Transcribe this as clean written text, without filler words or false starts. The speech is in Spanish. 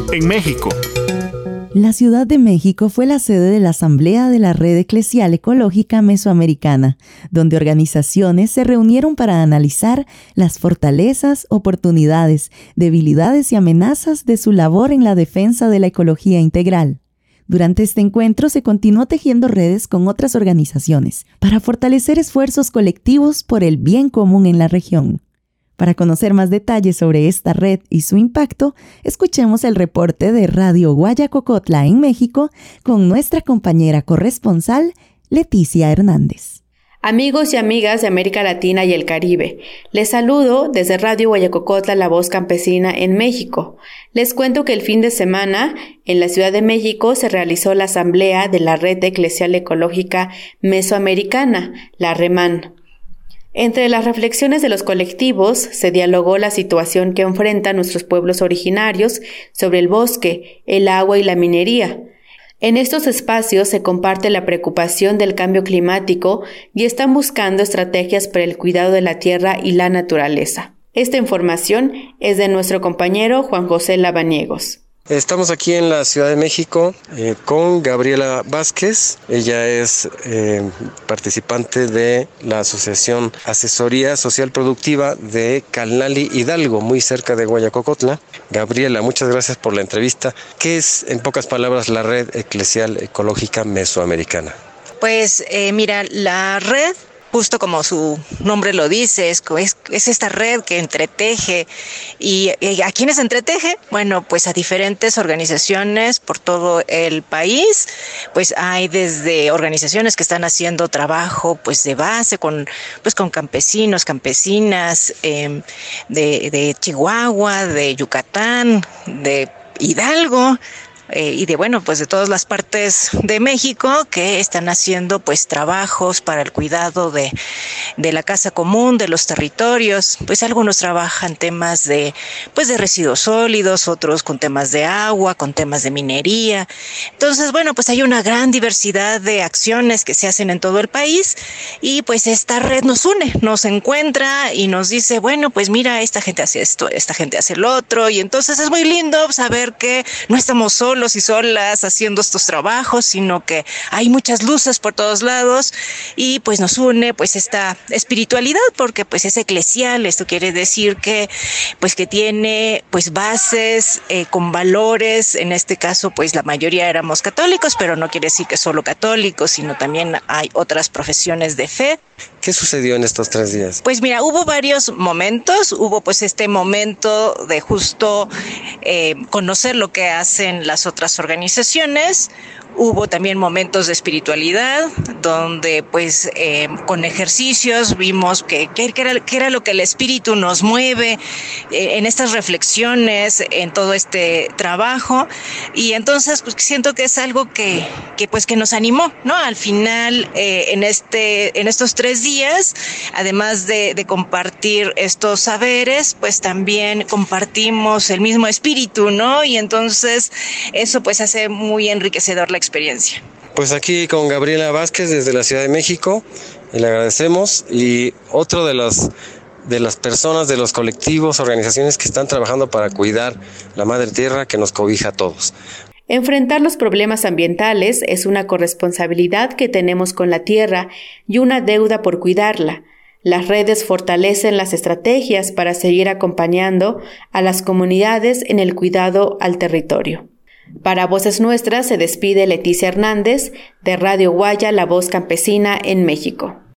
en México. La Ciudad de México fue la sede de la Asamblea de la Red Eclesial Ecológica Mesoamericana, donde organizaciones se reunieron para analizar las fortalezas, oportunidades, debilidades y amenazas de su labor en la defensa de la ecología integral. Durante este encuentro se continuó tejiendo redes con otras organizaciones para fortalecer esfuerzos colectivos por el bien común en la región. Para conocer más detalles sobre esta red y su impacto, escuchemos el reporte de Radio Guayacocotla en México con nuestra compañera corresponsal, Leticia Hernández. Amigos y amigas de América Latina y el Caribe, les saludo desde Radio Guayacocotla, la voz campesina en México. Les cuento que el fin de semana, en la Ciudad de México, se realizó la asamblea de la Red Eclesial Ecológica Mesoamericana, la REMAN. Entre las reflexiones de los colectivos se dialogó la situación que enfrentan nuestros pueblos originarios sobre el bosque, el agua y la minería. En estos espacios se comparte la preocupación del cambio climático y están buscando estrategias para el cuidado de la tierra y la naturaleza. Esta información es de nuestro compañero Juan José Labaniegos. Estamos aquí en la Ciudad de México con Gabriela Vázquez. Ella es participante de la Asociación Asesoría Social Productiva de Calnali, Hidalgo, muy cerca de Guayacocotla. Gabriela, muchas gracias por la entrevista. ¿Qué es, en pocas palabras, la Red Eclesial Ecológica Mesoamericana? Pues mira, la red, justo como su nombre lo dice, es esta red que entreteje. ¿Y a quiénes entreteje? Bueno, pues a diferentes organizaciones por todo el país. Pues hay desde organizaciones que están haciendo trabajo pues de base con campesinos, campesinas de Chihuahua, de Yucatán, de Hidalgo, y de todas las partes de México que están haciendo pues trabajos para el cuidado de la casa común, de los territorios. Pues algunos trabajan temas de residuos sólidos, otros con temas de agua, con temas de minería. Entonces, pues hay una gran diversidad de acciones que se hacen en todo el país y pues esta red nos une, nos encuentra y nos dice, pues mira, esta gente hace esto, esta gente hace lo otro, y entonces es muy lindo saber que no estamos solos y solas haciendo estos trabajos, sino que hay muchas luces por todos lados y pues nos une pues esta espiritualidad, porque pues es eclesial. Esto quiere decir que tiene pues bases con valores. En este caso pues la mayoría éramos católicos, pero no quiere decir que solo católicos, sino también hay otras profesiones de fe. ¿Qué sucedió en estos 3 días? Pues mira, hubo varios momentos. Hubo pues este momento de justo conocer lo que hacen las otras organizaciones. Hubo también momentos de espiritualidad donde pues con ejercicios vimos que era lo que el espíritu nos mueve en estas reflexiones, en todo este trabajo. Y entonces pues siento que es algo que nos animó, ¿no? Al final en estos 3 días, además de compartir estos saberes, pues también compartimos el mismo espíritu, ¿no? Y entonces eso pues hace muy enriquecedor la experiencia. Pues aquí con Gabriela Vázquez desde la Ciudad de México, y le agradecemos. Y otro de las personas, de los colectivos, organizaciones que están trabajando para cuidar la madre tierra que nos cobija a todos. Enfrentar los problemas ambientales es una corresponsabilidad que tenemos con la tierra y una deuda por cuidarla. Las redes fortalecen las estrategias para seguir acompañando a las comunidades en el cuidado al territorio. Para Voces Nuestras se despide Leticia Hernández de Radio Guaya, la voz campesina en México.